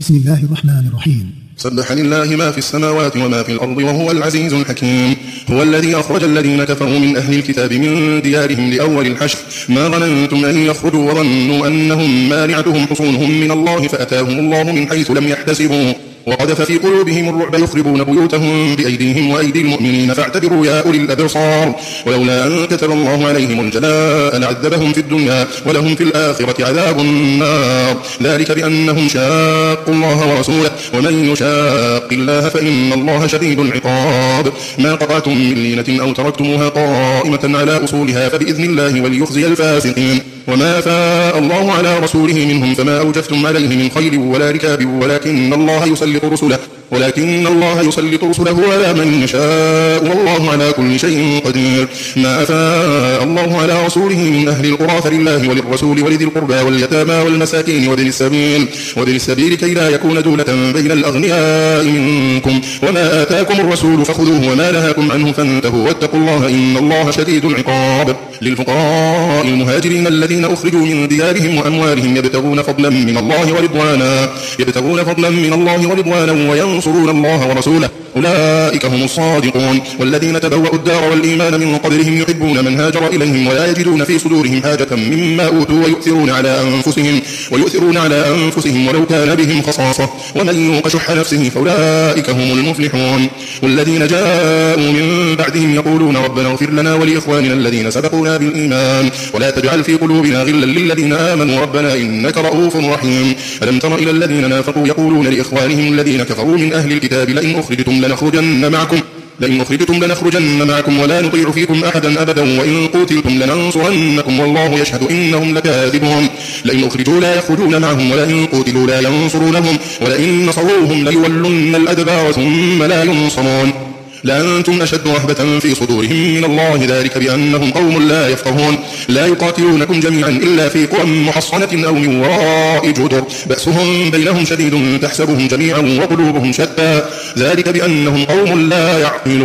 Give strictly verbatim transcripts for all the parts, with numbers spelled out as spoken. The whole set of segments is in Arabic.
بسم الله الرحمن الرحيم. سبح لله ما في السماوات وما في الأرض وهو العزيز الحكيم. هو الذي أخرج الذين كفروا من أهل الكتاب من ديارهم لأول الحشر ما ظننتم أن يخرجوا وظنوا أنهم مانعتهم حصونهم من الله فأتاهم الله من حيث لم يحتسبوا وقذف في قلوبهم الرعب يخربون بيوتهم بأيديهم وأيدي المؤمنين فاعتبروا يا أولي الأبصار. ولولا أن كتب الله عليهم الجلاء لعذبهم في الدنيا ولهم في الآخرة عذاب النار ذلك بأنهم شاقوا الله ورسوله ومن يشاق الله فإن الله شديد العقاب. ما قطعتم من لينة أو تركتموها قائمة على أصولها فبإذن الله وليخزي الفاسقين. وما أفاء الله على رسوله منهم فما أوجفتم عليه من خيل ولا ركاب ولكن الله يسلط رسله ولكن الله يسلط رسله على من يشاء والله على كل شيء قدير. ما أفاء الله على رسوله من أهل القرى فلله وللرسول ولذي القربى واليتامى والمساكين وابن السبيل وابن السبيل كي لا يكون دولة بين الأغنياء منكم. وما آتاكم الرسول فخذوه وما نهاكم عنه فانتهوا واتقوا الله إن الله شديد العقاب. للفقراء المهاجرين الذين أخرجوا من ديارهم وأموالهم يبتغون فضلا من الله ورضوانا يبتغون فضلا من الله ورضوانا وينصرون الله ورسوله أولئك هم الصادقون. والذين تبوأوا الدار والإيمان من قبلهم يحبون من هاجر إليهم ولا يجدون في صدورهم حاجة مما أوتوا ويؤثرون على أنفسهم ويؤثرون على أنفسهم ولو كان بهم خصاصة ومن يوق شح نفسه فأولئك هم المفلحون. والذين جاءوا من بعدهم يقولون ربنا اغفر لنا ولإخواننا الذين سبقونا بالإيمان ولا تجعل في قلوبنا غلا للذين آمنوا ربنا إنك رؤوف رحيم. ألم تر إلى الذين نافقوا يقولون لإخوانهم الذين كفروا من أهل الكتاب لئن أخرجتم لنخرجن معكم لئن أخرجتم لنخرجن معكم ولا نطيع فيكم أحدا أبدا وإن قتلتم لننصرنكم والله يشهد إنهم لكاذبون. لئن أخرجوا لا يخرجون معهم ولئن قتلوا لا ينصرونهم ولئن نصروهم ليولن الأدبار ثم لا ينصرون لأنتم أشد رهبة في صدورهم من الله ذلك بأنهم قوم لا يفقهون. لا يقاتلونكم جميعا إلا في قرى محصنة أو من وراء جدر بأسهم بينهم شديد تحسبهم جميعا وقلوبهم شتى ذلك بأنهم قوم لا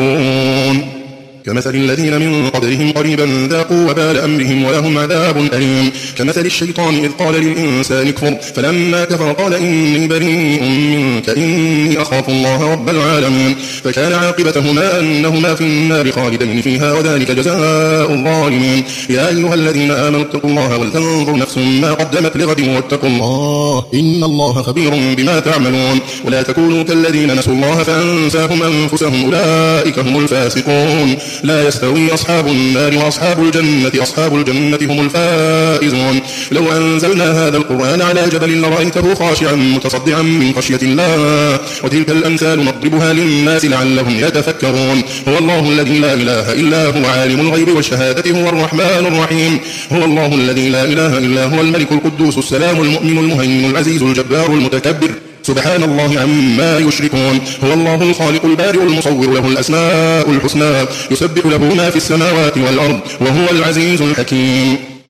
يعقلون. كمثل الذين من قبلهم قريبا ذاقوا وبال أمرهم ولهم عذاب أليم. كمثل الشيطان إذ قال للإنسان اكفر فلما كفر قال إني بريء منك إني أخاف الله رب العالمين فكان عاقبتهما أنهما في النار خالدين فيها وذلك جزاء الظالمين. يا أيها الذين آمنوا اتقوا الله ولتنظر نفس ما قدمت لغد واتقوا الله إن الله خبير بما تعملون. ولا تكونوا كالذين نسوا الله فأنساهم أنفسهم أولئك هم الفاسقون. لا يستوي أصحاب النار وأصحاب الجنة أصحاب الجنة هم الفائزون. لو أنزلنا هذا القرآن على جبل لرأيته خاشعا متصدعا من خشية الله وتلك الأمثال نضربها للناس لعلهم يتفكرون. هو الله الذي لا إله إلا هو عالم الغيب والشهادة هو الرحمن الرحيم. هو الله الذي لا إله إلا هو الملك القدوس السلام المؤمن المهيمن العزيز الجبار المتكبر سبحان الله عما يشركون. هو الله الخالق البارئ المصور له الأسماء الحسنى يسبح له ما في السماوات والأرض وهو العزيز الحكيم.